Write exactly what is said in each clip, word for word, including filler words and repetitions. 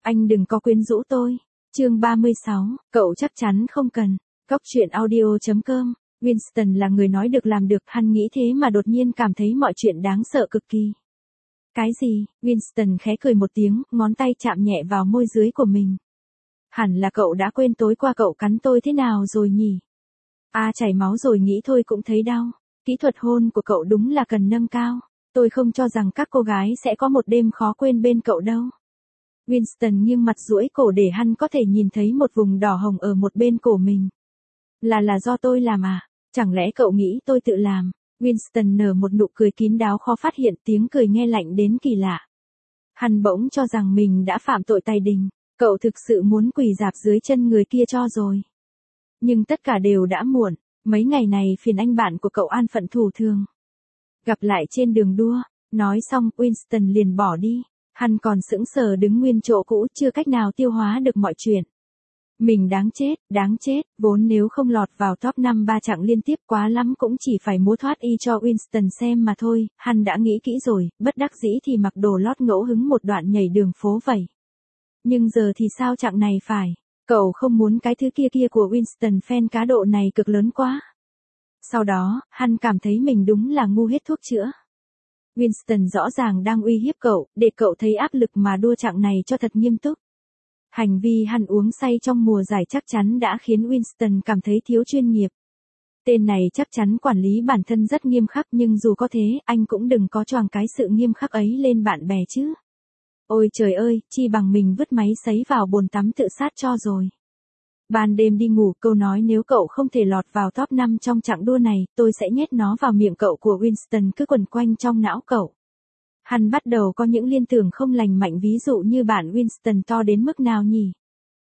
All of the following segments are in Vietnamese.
Anh đừng có quyến rũ tôi. Chương ba mươi sáu, cậu chắc chắn không cần. Cóc truyện audio chấm com. Winston là người nói được làm được, hắn nghĩ thế mà đột nhiên cảm thấy mọi chuyện đáng sợ cực kỳ. Cái gì? Winston khẽ cười một tiếng, ngón tay chạm nhẹ vào môi dưới của mình. Hẳn là cậu đã quên tối qua cậu cắn tôi thế nào rồi nhỉ? À, chảy máu rồi nghĩ thôi cũng thấy đau. Kỹ thuật hôn của cậu đúng là cần nâng cao. Tôi không cho rằng các cô gái sẽ có một đêm khó quên bên cậu đâu. Winston nghiêng mặt duỗi cổ để hắn có thể nhìn thấy một vùng đỏ hồng ở một bên cổ mình. Là là do tôi làm à? Chẳng lẽ cậu nghĩ tôi tự làm? Winston nở một nụ cười kín đáo khó phát hiện, tiếng cười nghe lạnh đến kỳ lạ. Hắn bỗng cho rằng mình đã phạm tội tày đình. Cậu thực sự muốn quỳ rạp dưới chân người kia cho rồi. Nhưng tất cả đều đã muộn. Mấy ngày này phiền anh bạn của cậu an phận thủ thường. Gặp lại trên đường đua. Nói xong Winston liền bỏ đi. Hắn còn sững sờ đứng nguyên chỗ cũ, chưa cách nào tiêu hóa được mọi chuyện. Mình đáng chết, đáng chết, vốn nếu không lọt vào top năm ba chặng liên tiếp quá lắm cũng chỉ phải múa thoát y cho Winston xem mà thôi, hắn đã nghĩ kỹ rồi, bất đắc dĩ thì mặc đồ lót ngẫu hứng một đoạn nhảy đường phố vậy. Nhưng giờ thì sao chặng này phải, cậu không muốn cái thứ kia kia của Winston fan cá độ này cực lớn quá. Sau đó, hắn cảm thấy mình đúng là ngu hết thuốc chữa. Winston rõ ràng đang uy hiếp cậu, để cậu thấy áp lực mà đua chặng này cho thật nghiêm túc. Hành vi hắn uống say trong mùa giải chắc chắn đã khiến Winston cảm thấy thiếu chuyên nghiệp. Tên này chắc chắn quản lý bản thân rất nghiêm khắc, nhưng dù có thế, anh cũng đừng có choàng cái sự nghiêm khắc ấy lên bạn bè chứ. Ôi trời ơi, chi bằng mình vứt máy sấy vào bồn tắm tự sát cho rồi. Ban đêm đi ngủ, câu nói nếu cậu không thể lọt vào top năm trong chặng đua này, tôi sẽ nhét nó vào miệng cậu của Winston cứ quẩn quanh trong não cậu. Hắn bắt đầu có những liên tưởng không lành mạnh, ví dụ như bạn Winston to đến mức nào nhỉ?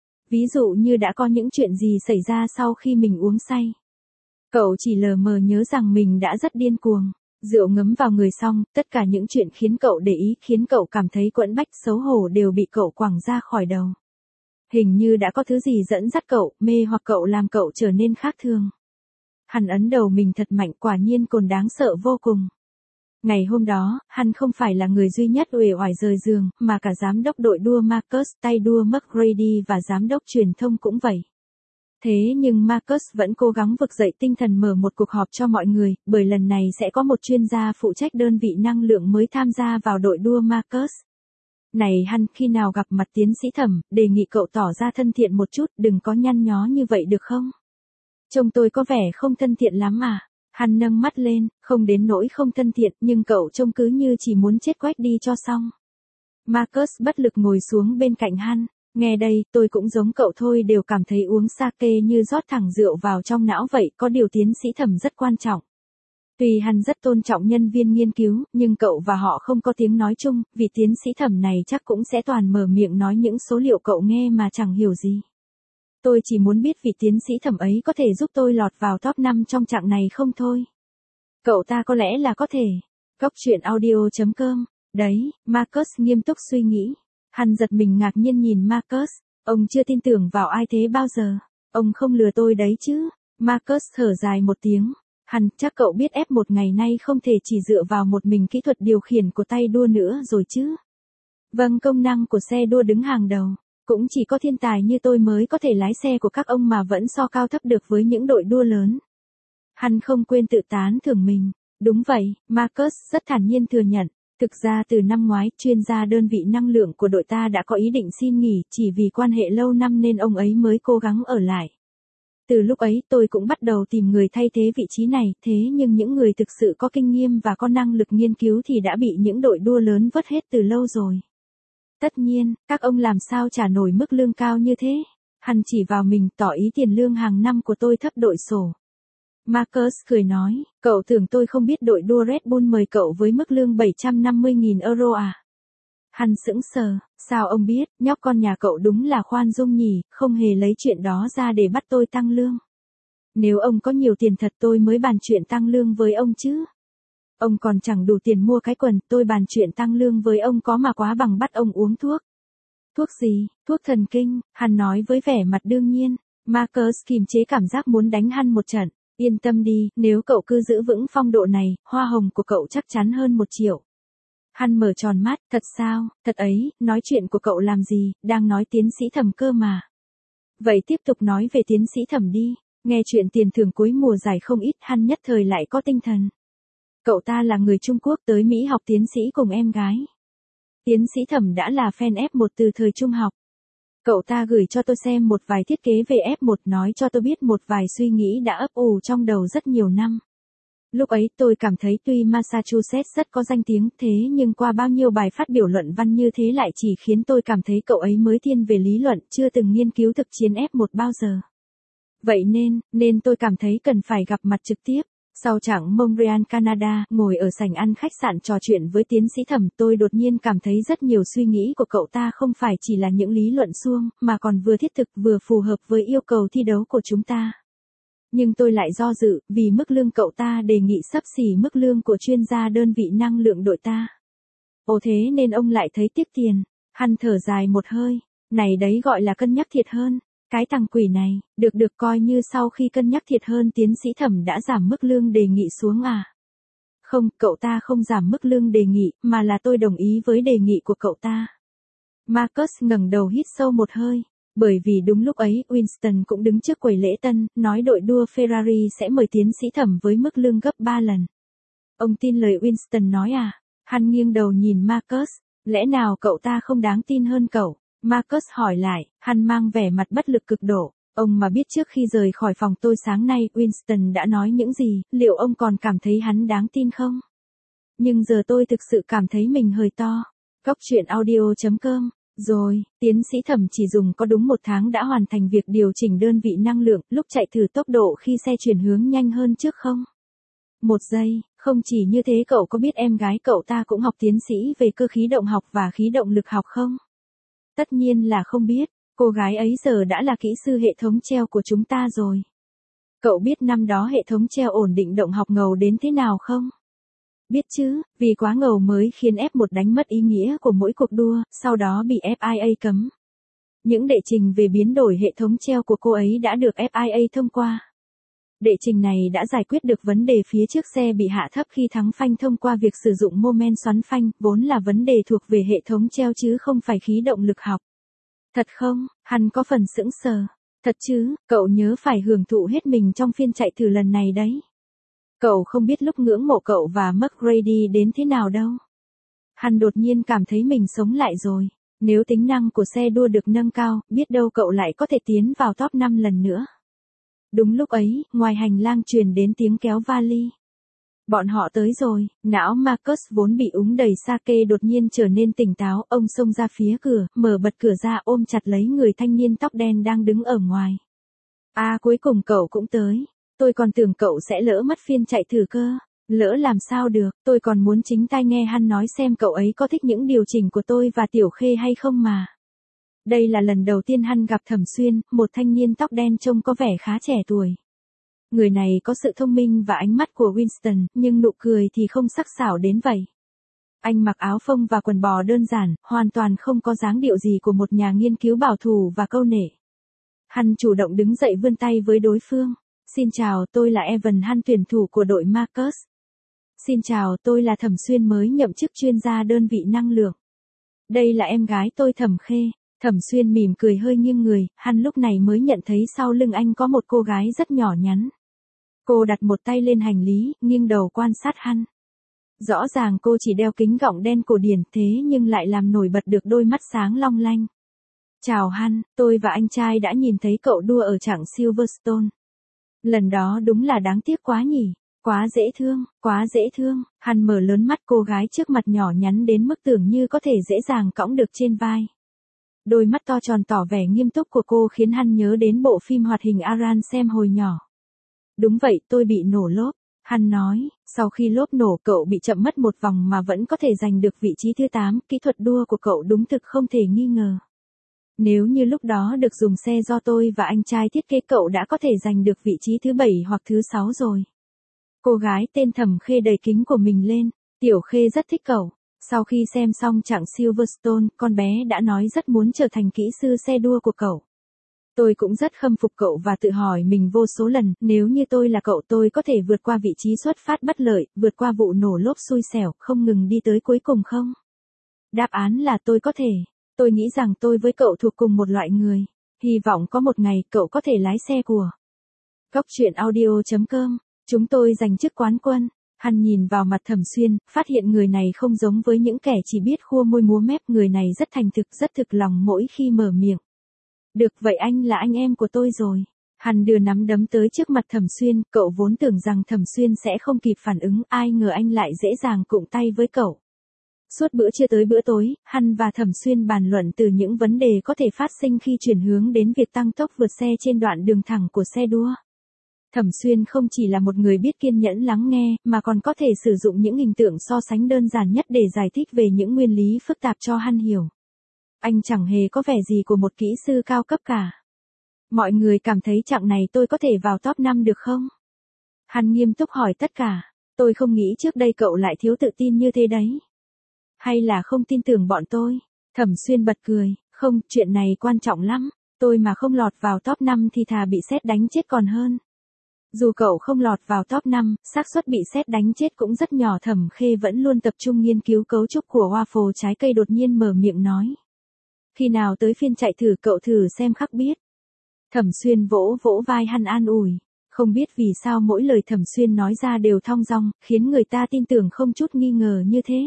Ví dụ như đã có những chuyện gì xảy ra sau khi mình uống say. Cậu chỉ lờ mờ nhớ rằng mình đã rất điên cuồng. Rượu ngấm vào người xong, tất cả những chuyện khiến cậu để ý, khiến cậu cảm thấy quẫn bách, xấu hổ đều bị cậu quẳng ra khỏi đầu. Hình như đã có thứ gì dẫn dắt cậu, mê hoặc cậu, làm cậu trở nên khác thường. Hắn ấn đầu mình thật mạnh, quả nhiên cồn đáng sợ vô cùng. Ngày hôm đó, hắn không phải là người duy nhất uể oải rời giường, mà cả giám đốc đội đua Marcus, tay đua McGrady và giám đốc truyền thông cũng vậy. Thế nhưng Marcus vẫn cố gắng vực dậy tinh thần mở một cuộc họp cho mọi người, bởi lần này sẽ có một chuyên gia phụ trách đơn vị năng lượng mới tham gia vào đội đua Marcus. Này hắn, khi nào gặp mặt tiến sĩ Thẩm, đề nghị cậu tỏ ra thân thiện một chút, đừng có nhăn nhó như vậy được không? Trông tôi có vẻ không thân thiện lắm à? Hắn nâng mắt lên, không đến nỗi không thân thiện, nhưng cậu trông cứ như chỉ muốn chết quách đi cho xong. Marcus bất lực ngồi xuống bên cạnh hắn. Nghe đây, tôi cũng giống cậu thôi, đều cảm thấy uống sake như rót thẳng rượu vào trong não vậy, có điều tiến sĩ Thẩm rất quan trọng. Tuy hắn rất tôn trọng nhân viên nghiên cứu, nhưng cậu và họ không có tiếng nói chung, vì tiến sĩ Thẩm này chắc cũng sẽ toàn mở miệng nói những số liệu cậu nghe mà chẳng hiểu gì. Tôi chỉ muốn biết vị tiến sĩ Thẩm ấy có thể giúp tôi lọt vào top năm trong chặng này không thôi. Cậu ta có lẽ là có thể. Cóc truyện audio chấm com. Đấy, Marcus nghiêm túc suy nghĩ. Hắn giật mình ngạc nhiên nhìn Marcus. Ông chưa tin tưởng vào ai thế bao giờ. Ông không lừa tôi đấy chứ. Marcus thở dài một tiếng. Hắn, chắc cậu biết ép một ngày nay không thể chỉ dựa vào một mình kỹ thuật điều khiển của tay đua nữa rồi chứ. Vâng, công năng của xe đua đứng hàng đầu. Cũng chỉ có thiên tài như tôi mới có thể lái xe của các ông mà vẫn so cao thấp được với những đội đua lớn. Hắn không quên tự tán thưởng mình. Đúng vậy, Marcus rất thản nhiên thừa nhận. Thực ra từ năm ngoái, chuyên gia đơn vị năng lượng của đội ta đã có ý định xin nghỉ, chỉ vì quan hệ lâu năm nên ông ấy mới cố gắng ở lại. Từ lúc ấy tôi cũng bắt đầu tìm người thay thế vị trí này, thế nhưng những người thực sự có kinh nghiệm và có năng lực nghiên cứu thì đã bị những đội đua lớn vứt hết từ lâu rồi. Tất nhiên, các ông làm sao trả nổi mức lương cao như thế? Hắn chỉ vào mình, tỏ ý tiền lương hàng năm của tôi thấp đội sổ. Marcus cười nói, cậu tưởng tôi không biết đội đua Red Bull mời cậu với mức lương bảy trăm năm mươi nghìn euro à? Hắn sững sờ, sao ông biết, nhóc con nhà cậu đúng là khoan dung nhỉ, không hề lấy chuyện đó ra để bắt tôi tăng lương. Nếu ông có nhiều tiền thật tôi mới bàn chuyện tăng lương với ông chứ. Ông còn chẳng đủ tiền mua cái quần, tôi bàn chuyện tăng lương với ông có mà quá bằng bắt ông uống thuốc. Thuốc gì? Thuốc thần kinh, hắn nói với vẻ mặt đương nhiên. Marcus kiềm chế cảm giác muốn đánh hắn một trận. Yên tâm đi, nếu cậu cứ giữ vững phong độ này, hoa hồng của cậu chắc chắn hơn một triệu. Hắn mở tròn mắt, thật sao, thật ấy, nói chuyện của cậu làm gì, đang nói tiến sĩ Thẩm cơ mà. Vậy tiếp tục nói về tiến sĩ Thẩm đi, nghe chuyện tiền thưởng cuối mùa giải không ít, hắn nhất thời lại có tinh thần. Cậu ta là người Trung Quốc tới Mỹ học tiến sĩ cùng em gái. Tiến sĩ Thẩm đã là fan ép một từ thời trung học. Cậu ta gửi cho tôi xem một vài thiết kế về ép một, nói cho tôi biết một vài suy nghĩ đã ấp ủ trong đầu rất nhiều năm. Lúc ấy tôi cảm thấy tuy Massachusetts rất có danh tiếng thế nhưng qua bao nhiêu bài phát biểu luận văn như thế lại chỉ khiến tôi cảm thấy cậu ấy mới thiên về lý luận, chưa từng nghiên cứu thực chiến ép một bao giờ. Vậy nên, nên tôi cảm thấy cần phải gặp mặt trực tiếp. Sau chặng Montreal, Canada, ngồi ở sảnh ăn khách sạn trò chuyện với tiến sĩ Thẩm, tôi đột nhiên cảm thấy rất nhiều suy nghĩ của cậu ta không phải chỉ là những lý luận suông, mà còn vừa thiết thực vừa phù hợp với yêu cầu thi đấu của chúng ta. Nhưng tôi lại do dự, vì mức lương cậu ta đề nghị xấp xỉ mức lương của chuyên gia đơn vị năng lượng đội ta. Ồ thế nên ông lại thấy tiếc tiền. Hắn thở dài một hơi, này đấy gọi là cân nhắc thiệt hơn. Cái thằng quỷ này, được được coi như sau khi cân nhắc thiệt hơn tiến sĩ Thẩm đã giảm mức lương đề nghị xuống à? Không, cậu ta không giảm mức lương đề nghị, mà là tôi đồng ý với đề nghị của cậu ta. Marcus ngẩng đầu hít sâu một hơi, bởi vì đúng lúc ấy Winston cũng đứng trước quầy lễ tân, nói đội đua Ferrari sẽ mời tiến sĩ Thẩm với mức lương gấp ba lần. Ông tin lời Winston nói à? Hắn nghiêng đầu nhìn Marcus, lẽ nào cậu ta không đáng tin hơn cậu? Marcus hỏi lại, hắn mang vẻ mặt bất lực cực độ. Ông mà biết trước khi rời khỏi phòng tôi sáng nay Winston đã nói những gì, liệu ông còn cảm thấy hắn đáng tin không? Nhưng giờ tôi thực sự cảm thấy mình hơi to. Cóc truyện audio chấm com. Rồi, tiến sĩ Thẩm chỉ dùng có đúng một tháng đã hoàn thành việc điều chỉnh đơn vị năng lượng lúc chạy thử tốc độ khi xe chuyển hướng nhanh hơn trước không? Một giây, không chỉ như thế cậu có biết em gái cậu ta cũng học tiến sĩ về cơ khí động học và khí động lực học không? Tất nhiên là không biết, cô gái ấy giờ đã là kỹ sư hệ thống treo của chúng ta rồi. Cậu biết năm đó hệ thống treo ổn định động học ngầu đến thế nào không? Biết chứ, vì quá ngầu mới khiến ép một đánh mất ý nghĩa của mỗi cuộc đua, sau đó bị ép i a cấm. Những đệ trình về biến đổi hệ thống treo của cô ấy đã được ép i a thông qua. Đệ trình này đã giải quyết được vấn đề phía trước xe bị hạ thấp khi thắng phanh thông qua việc sử dụng mô men xoắn phanh, vốn là vấn đề thuộc về hệ thống treo chứ không phải khí động lực học. Thật không? Hắn có phần sững sờ. Thật chứ, cậu nhớ phải hưởng thụ hết mình trong phiên chạy thử lần này đấy. Cậu không biết lúc ngưỡng mộ cậu và McGrady đến thế nào đâu. Hắn đột nhiên cảm thấy mình sống lại rồi. Nếu tính năng của xe đua được nâng cao, biết đâu cậu lại có thể tiến vào top năm lần nữa. Đúng lúc ấy, ngoài hành lang truyền đến tiếng kéo vali. Bọn họ tới rồi, não Marcus vốn bị úng đầy sake đột nhiên trở nên tỉnh táo, ông xông ra phía cửa, mở bật cửa ra ôm chặt lấy người thanh niên tóc đen đang đứng ở ngoài. À cuối cùng cậu cũng tới, tôi còn tưởng cậu sẽ lỡ mất phiên chạy thử cơ, lỡ làm sao được, tôi còn muốn chính tai nghe hắn nói xem cậu ấy có thích những điều chỉnh của tôi và Tiểu Khê hay không mà. Đây là lần đầu tiên hắn gặp Thẩm Xuyên, một thanh niên tóc đen trông có vẻ khá trẻ tuổi. Người này có sự thông minh và ánh mắt của Winston, nhưng nụ cười thì không sắc sảo đến vậy. Anh mặc áo phông và quần bò đơn giản, hoàn toàn không có dáng điệu gì của một nhà nghiên cứu bảo thủ và câu nệ. Hắn chủ động đứng dậy vươn tay với đối phương. Xin chào, tôi là Evan, hắn tuyển thủ của đội Marcus. Xin chào, tôi là Thẩm Xuyên mới nhậm chức chuyên gia đơn vị năng lượng. Đây là em gái tôi Thẩm Khê. Thẩm Xuyên mỉm cười hơi nghiêng người, hắn lúc này mới nhận thấy sau lưng anh có một cô gái rất nhỏ nhắn. Cô đặt một tay lên hành lý, nghiêng đầu quan sát hắn. Rõ ràng cô chỉ đeo kính gọng đen cổ điển thế nhưng lại làm nổi bật được đôi mắt sáng long lanh. Chào hắn, tôi và anh trai đã nhìn thấy cậu đua ở chặng Silverstone. Lần đó đúng là đáng tiếc quá nhỉ, quá dễ thương, quá dễ thương. Hắn mở lớn mắt, cô gái trước mặt nhỏ nhắn đến mức tưởng như có thể dễ dàng cõng được trên vai. Đôi mắt to tròn tỏ vẻ nghiêm túc của cô khiến hắn nhớ đến bộ phim hoạt hình Aran xem hồi nhỏ. Đúng vậy, tôi bị nổ lốp. Hắn nói, sau khi lốp nổ cậu bị chậm mất một vòng mà vẫn có thể giành được vị trí thứ tám, kỹ thuật đua của cậu đúng thực không thể nghi ngờ. Nếu như lúc đó được dùng xe do tôi và anh trai thiết kế cậu đã có thể giành được vị trí thứ bảy hoặc thứ sáu rồi. Cô gái tên Thẩm Khê đẩy kính của mình lên, Tiểu Khê rất thích cậu. Sau khi xem xong chặng Silverstone, con bé đã nói rất muốn trở thành kỹ sư xe đua của cậu. Tôi cũng rất khâm phục cậu và tự hỏi mình vô số lần, nếu như tôi là cậu tôi có thể vượt qua vị trí xuất phát bất lợi, vượt qua vụ nổ lốp xui xẻo, không ngừng đi tới cuối cùng không? Đáp án là tôi có thể. Tôi nghĩ rằng tôi với cậu thuộc cùng một loại người. Hy vọng có một ngày cậu có thể lái xe của. Cóc truyện audio chấm com. Chúng tôi giành chức quán quân. Hắn nhìn vào mặt Thẩm Xuyên, phát hiện người này không giống với những kẻ chỉ biết khua môi múa mép, người này rất thành thực, rất thực lòng mỗi khi mở miệng. Được vậy anh là anh em của tôi rồi. Hắn đưa nắm đấm tới trước mặt Thẩm Xuyên, cậu vốn tưởng rằng Thẩm Xuyên sẽ không kịp phản ứng, ai ngờ anh lại dễ dàng cụng tay với cậu. Suốt bữa trưa tới bữa tối, hắn và Thẩm Xuyên bàn luận từ những vấn đề có thể phát sinh khi chuyển hướng đến việc tăng tốc vượt xe trên đoạn đường thẳng của xe đua. Thẩm Xuyên không chỉ là một người biết kiên nhẫn lắng nghe, mà còn có thể sử dụng những hình tượng so sánh đơn giản nhất để giải thích về những nguyên lý phức tạp cho hắn hiểu. Anh chẳng hề có vẻ gì của một kỹ sư cao cấp cả. Mọi người cảm thấy chặng này tôi có thể vào top năm được không? Hắn nghiêm túc hỏi tất cả. Tôi không nghĩ trước đây cậu lại thiếu tự tin như thế đấy. Hay là không tin tưởng bọn tôi? Thẩm Xuyên bật cười. Không, chuyện này quan trọng lắm. Tôi mà không lọt vào top năm thì thà bị sét đánh chết còn hơn. Dù cậu không lọt vào top năm, xác suất bị sét đánh chết cũng rất nhỏ. Thẩm Khê vẫn luôn tập trung nghiên cứu cấu trúc của waffle trái cây đột nhiên mở miệng nói. Khi nào tới phiên chạy thử cậu thử xem khắc biết. Thẩm Xuyên vỗ vỗ vai hắn an ủi. Không biết vì sao mỗi lời Thẩm Xuyên nói ra đều thong dong, khiến người ta tin tưởng không chút nghi ngờ như thế.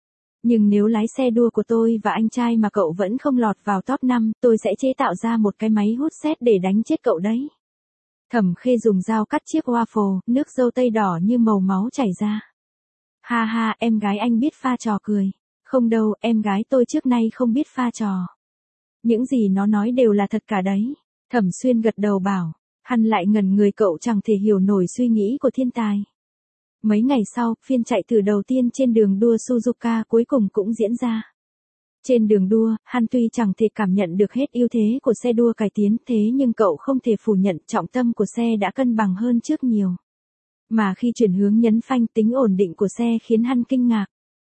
Nhưng nếu lái xe đua của tôi và anh trai mà cậu vẫn không lọt vào top năm, tôi sẽ chế tạo ra một cái máy hút sét để đánh chết cậu đấy. Thẩm Khê dùng dao cắt chiếc waffle, nước dâu tây đỏ như màu máu chảy ra. Ha ha, em gái anh biết pha trò cười. Không đâu, em gái tôi trước nay không biết pha trò. Những gì nó nói đều là thật cả đấy. Thẩm Xuyên gật đầu bảo. Hắn lại ngẩn người, cậu chẳng thể hiểu nổi suy nghĩ của thiên tài. Mấy ngày sau, phiên chạy thử đầu tiên trên đường đua Suzuka cuối cùng cũng diễn ra. Trên đường đua, hắn tuy chẳng thể cảm nhận được hết ưu thế của xe đua cải tiến, thế nhưng cậu không thể phủ nhận trọng tâm của xe đã cân bằng hơn trước nhiều. Mà khi chuyển hướng nhấn phanh, tính ổn định của xe khiến hắn kinh ngạc.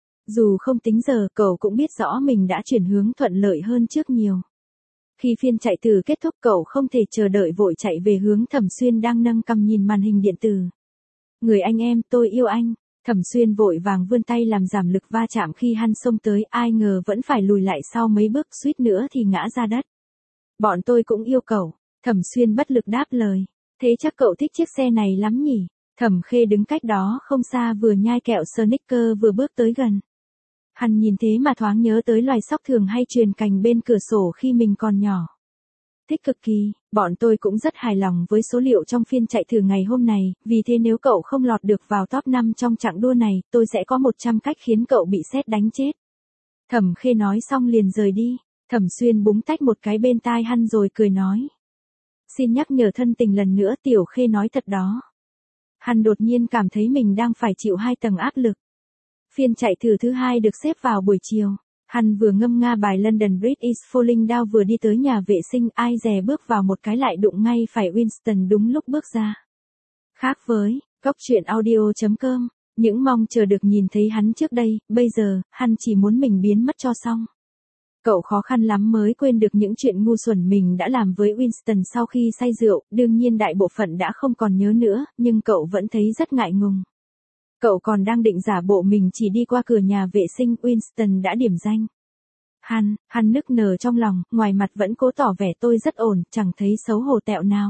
Dù không tính giờ, cậu cũng biết rõ mình đã chuyển hướng thuận lợi hơn trước nhiều. Khi phiên chạy thử kết thúc, cậu không thể chờ đợi, vội chạy về hướng Thẩm Xuyên đang nâng cằm nhìn màn hình điện tử. Người anh em, tôi yêu anh. Thẩm Xuyên vội vàng vươn tay làm giảm lực va chạm khi hắn xông tới, ai ngờ vẫn phải lùi lại sau mấy bước, suýt nữa thì ngã ra đất. Bọn tôi cũng yêu cậu. Thẩm Xuyên bất lực đáp lời. Thế chắc cậu thích chiếc xe này lắm nhỉ? Thẩm Khê đứng cách đó không xa vừa nhai kẹo Snickers vừa bước tới gần. Hắn nhìn thế mà thoáng nhớ tới loài sóc thường hay truyền cành bên cửa sổ khi mình còn nhỏ. Thích cực kỳ, bọn tôi cũng rất hài lòng với số liệu trong phiên chạy thử ngày hôm này, vì thế nếu cậu không lọt được vào top năm trong chặng đua này, tôi sẽ có một trăm cách khiến cậu bị sét đánh chết. Thẩm Khê nói xong liền rời đi. Thẩm Xuyên búng tách một cái bên tai hắn rồi cười nói. Xin nhắc nhở thân tình lần nữa, Tiểu Khê nói thật đó. Hắn đột nhiên cảm thấy mình đang phải chịu hai tầng áp lực. Phiên chạy thử thứ hai được xếp vào buổi chiều. Hắn vừa ngâm nga bài London Bridge is Falling Down vừa đi tới nhà vệ sinh, ai dè bước vào một cái lại đụng ngay phải Winston đúng lúc bước ra. Khác với cóc truyện audio chấm com, những mong chờ được nhìn thấy hắn trước đây, bây giờ, hắn chỉ muốn mình biến mất cho xong. Cậu khó khăn lắm mới quên được những chuyện ngu xuẩn mình đã làm với Winston sau khi say rượu, đương nhiên đại bộ phận đã không còn nhớ nữa, nhưng cậu vẫn thấy rất ngại ngùng. Cậu còn đang định giả bộ mình chỉ đi qua cửa nhà vệ sinh, Winston đã điểm danh. Hắn, hắn nức nở trong lòng, ngoài mặt vẫn cố tỏ vẻ tôi rất ổn, chẳng thấy xấu hổ tẹo nào.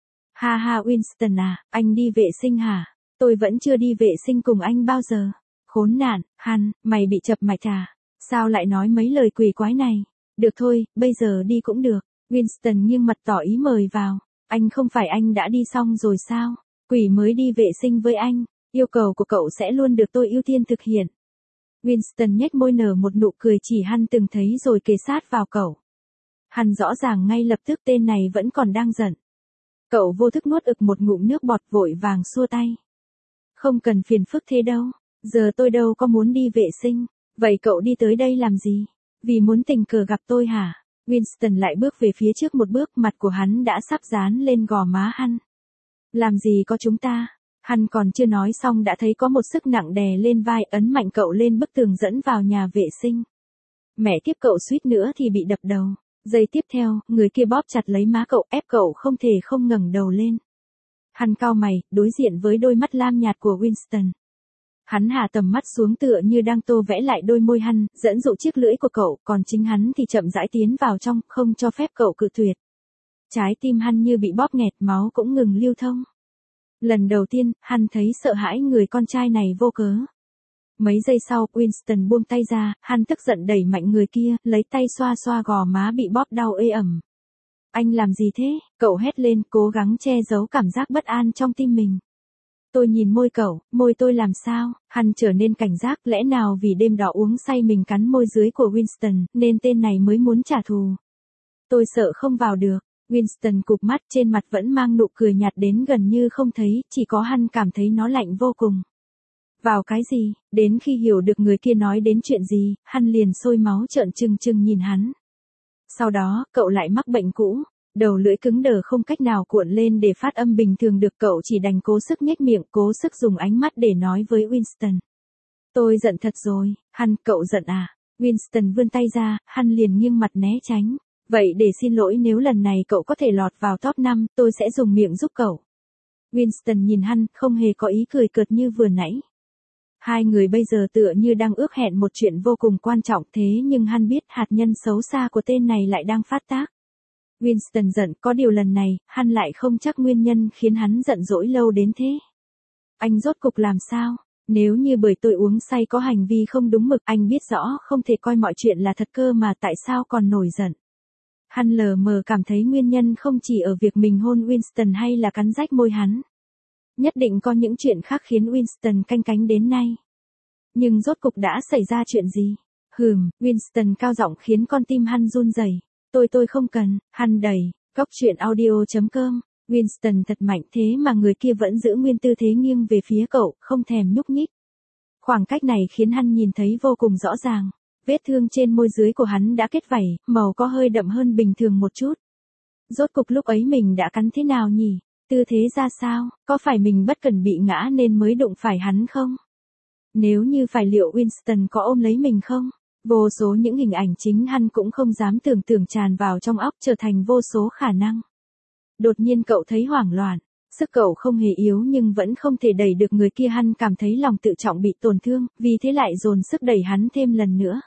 Ha ha Winston à, anh đi vệ sinh hả? Tôi vẫn chưa đi vệ sinh cùng anh bao giờ. Khốn nạn, hắn, mày bị chập mạch à? Sao lại nói mấy lời quỷ quái này? Được thôi, bây giờ đi cũng được. Winston nghiêng mặt tỏ ý mời vào. Anh không phải anh đã đi xong rồi sao? Quỷ mới đi vệ sinh với anh. Yêu cầu của cậu sẽ luôn được tôi ưu tiên thực hiện. Winston nhếch môi nở một nụ cười chỉ hắn từng thấy rồi kề sát vào cậu. Hắn rõ ràng ngay lập tức tên này vẫn còn đang giận. Cậu vô thức nuốt ực một ngụm nước bọt, vội vàng xua tay. Không cần phiền phức thế đâu, giờ tôi đâu có muốn đi vệ sinh. Vậy cậu đi tới đây làm gì? Vì muốn tình cờ gặp tôi hả? Winston lại bước về phía trước một bước, mặt của hắn đã sắp dán lên gò má hắn. Làm gì có chúng ta? Hắn còn chưa nói xong đã thấy có một sức nặng đè lên vai, ấn mạnh cậu lên bức tường dẫn vào nhà vệ sinh. Mẹ kiếp, cậu suýt nữa thì bị đập đầu. Giây tiếp theo, người kia bóp chặt lấy má cậu, ép cậu không thể không ngẩng đầu lên. Hắn cau mày, đối diện với đôi mắt lam nhạt của Winston. Hắn hạ tầm mắt xuống tựa như đang tô vẽ lại đôi môi hắn, dẫn dụ chiếc lưỡi của cậu, còn chính hắn thì chậm rãi tiến vào trong, không cho phép cậu cự tuyệt. Trái tim hắn như bị bóp nghẹt, máu cũng ngừng lưu thông. Lần đầu tiên, hắn thấy sợ hãi người con trai này vô cớ. Mấy giây sau, Winston buông tay ra, hắn tức giận đẩy mạnh người kia, lấy tay xoa xoa gò má bị bóp đau ê ẩm. Anh làm gì thế? Cậu hét lên, cố gắng che giấu cảm giác bất an trong tim mình. Tôi nhìn môi cậu, môi tôi làm sao? Hắn trở nên cảnh giác, lẽ nào vì đêm đó uống say mình cắn môi dưới của Winston, nên tên này mới muốn trả thù. Tôi sợ không vào được. Winston cụp mắt, trên mặt vẫn mang nụ cười nhạt đến gần như không thấy, chỉ có hắn cảm thấy nó lạnh vô cùng. Vào cái gì? Đến khi hiểu được người kia nói đến chuyện gì, hắn liền sôi máu trợn trừng trừng nhìn hắn. Sau đó, cậu lại mắc bệnh cũ. Đầu lưỡi cứng đờ không cách nào cuộn lên để phát âm bình thường được, cậu chỉ đành cố sức nhếch miệng, cố sức dùng ánh mắt để nói với Winston. Tôi giận thật rồi. Hắn, cậu giận à? Winston vươn tay ra, hắn liền nghiêng mặt né tránh. Vậy để xin lỗi, nếu lần này cậu có thể lọt vào top năm, tôi sẽ dùng miệng giúp cậu. Winston nhìn hắn, không hề có ý cười cợt như vừa nãy. Hai người bây giờ tựa như đang ước hẹn một chuyện vô cùng quan trọng, thế nhưng hắn biết hạt nhân xấu xa của tên này lại đang phát tác. Winston giận, có điều lần này, hắn lại không chắc nguyên nhân khiến hắn giận dỗi lâu đến thế. Anh rốt cục làm sao? Nếu như bởi tôi uống say có hành vi không đúng mực, anh biết rõ không thể coi mọi chuyện là thật cơ mà tại sao còn nổi giận. Hắn lờ mờ cảm thấy nguyên nhân không chỉ ở việc mình hôn Winston hay là cắn rách môi hắn. Nhất định có những chuyện khác khiến Winston canh cánh đến nay. Nhưng rốt cục đã xảy ra chuyện gì? Hừm, Winston cao giọng khiến con tim hắn run rẩy. Tôi tôi không cần, hắn đầy. Cóc truyện audio chấm com. Winston thật mạnh thế mà người kia vẫn giữ nguyên tư thế nghiêng về phía cậu, không thèm nhúc nhích. Khoảng cách này khiến hắn nhìn thấy vô cùng rõ ràng. Vết thương trên môi dưới của hắn đã kết vảy, màu có hơi đậm hơn bình thường một chút. Rốt cục lúc ấy mình đã cắn thế nào nhỉ? Tư thế ra sao? Có phải mình bất cẩn bị ngã nên mới đụng phải hắn không? Nếu như phải, liệu Winston có ôm lấy mình không? Vô số những hình ảnh chính hắn cũng không dám tưởng tượng tràn vào trong óc, trở thành vô số khả năng. Đột nhiên cậu thấy hoảng loạn. Sức cậu không hề yếu nhưng vẫn không thể đẩy được người kia, hắn cảm thấy lòng tự trọng bị tổn thương, vì thế lại dồn sức đẩy hắn thêm lần nữa.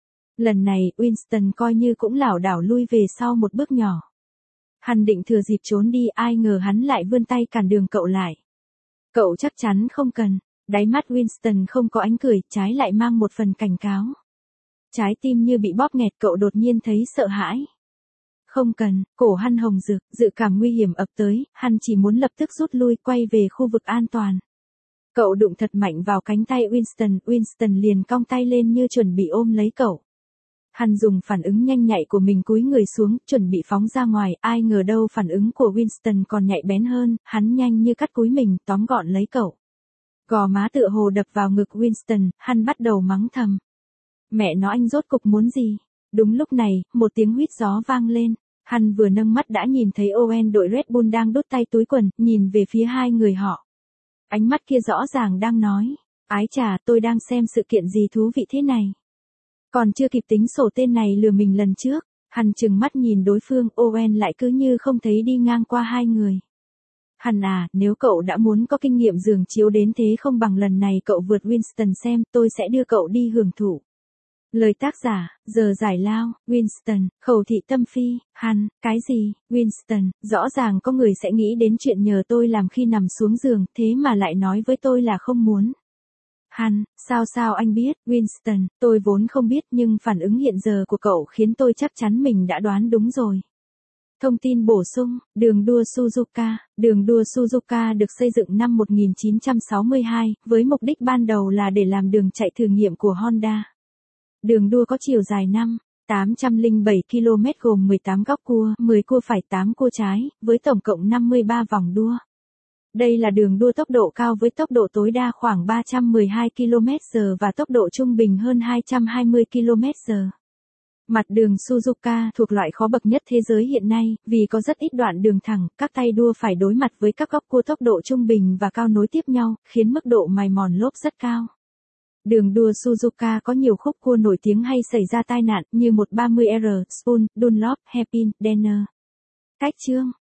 Lần này, Winston coi như cũng lảo đảo lui về sau một bước nhỏ. Hắn định thừa dịp trốn đi, ai ngờ hắn lại vươn tay cản đường cậu lại. Cậu chắc chắn không cần. Đáy mắt Winston không có ánh cười, trái lại mang một phần cảnh cáo. Trái tim như bị bóp nghẹt, cậu đột nhiên thấy sợ hãi. Không cần, cổ hắn hồng rực, dự cảm nguy hiểm ập tới, hắn chỉ muốn lập tức rút lui, quay về khu vực an toàn. Cậu đụng thật mạnh vào cánh tay Winston, Winston liền cong tay lên như chuẩn bị ôm lấy cậu. Hắn dùng phản ứng nhanh nhạy của mình cúi người xuống, chuẩn bị phóng ra ngoài, ai ngờ đâu phản ứng của Winston còn nhạy bén hơn, hắn nhanh như cắt cúi mình, tóm gọn lấy cậu. Gò má tựa hồ đập vào ngực Winston, hắn bắt đầu mắng thầm. Mẹ nó, anh rốt cục muốn gì? Đúng lúc này, một tiếng huýt gió vang lên. Hắn vừa nâng mắt đã nhìn thấy Owen đội Red Bull đang đút tay túi quần, nhìn về phía hai người họ. Ánh mắt kia rõ ràng đang nói, ái chà, tôi đang xem sự kiện gì thú vị thế này. Còn chưa kịp tính sổ tên này lừa mình lần trước, hắn trừng mắt nhìn đối phương, Owen lại cứ như không thấy đi ngang qua hai người. Hắn à, nếu cậu đã muốn có kinh nghiệm giường chiếu đến thế, không bằng lần này cậu vượt Winston xem, tôi sẽ đưa cậu đi hưởng thụ. Lời tác giả, giờ giải lao, Winston, khẩu thị tâm phi, hắn, cái gì, Winston, rõ ràng có người sẽ nghĩ đến chuyện nhờ tôi làm khi nằm xuống giường, thế mà lại nói với tôi là không muốn. Hắn, sao sao anh biết, Winston, tôi vốn không biết nhưng phản ứng hiện giờ của cậu khiến tôi chắc chắn mình đã đoán đúng rồi. Thông tin bổ sung, đường đua Suzuka. Đường đua Suzuka được xây dựng năm một nghìn chín trăm sáu mươi hai, với mục đích ban đầu là để làm đường chạy thử nghiệm của Honda. Đường đua có chiều dài năm nghìn tám trăm lẻ bảy ki lô mét gồm mười tám góc cua, mười cua phải, tám cua trái, với tổng cộng năm mươi ba vòng đua. Đây là đường đua tốc độ cao với tốc độ tối đa khoảng ba trăm mười hai ki lô mét trên giờ và tốc độ trung bình hơn hai trăm hai mươi ki lô mét trên giờ. Mặt đường Suzuka thuộc loại khó bậc nhất thế giới hiện nay, vì có rất ít đoạn đường thẳng, các tay đua phải đối mặt với các góc cua tốc độ trung bình và cao nối tiếp nhau, khiến mức độ mài mòn lốp rất cao. Đường đua Suzuka có nhiều khúc cua nổi tiếng hay xảy ra tai nạn như một ba mươi R, Spoon, Dunlop, Hairpin, Denner. Cách chương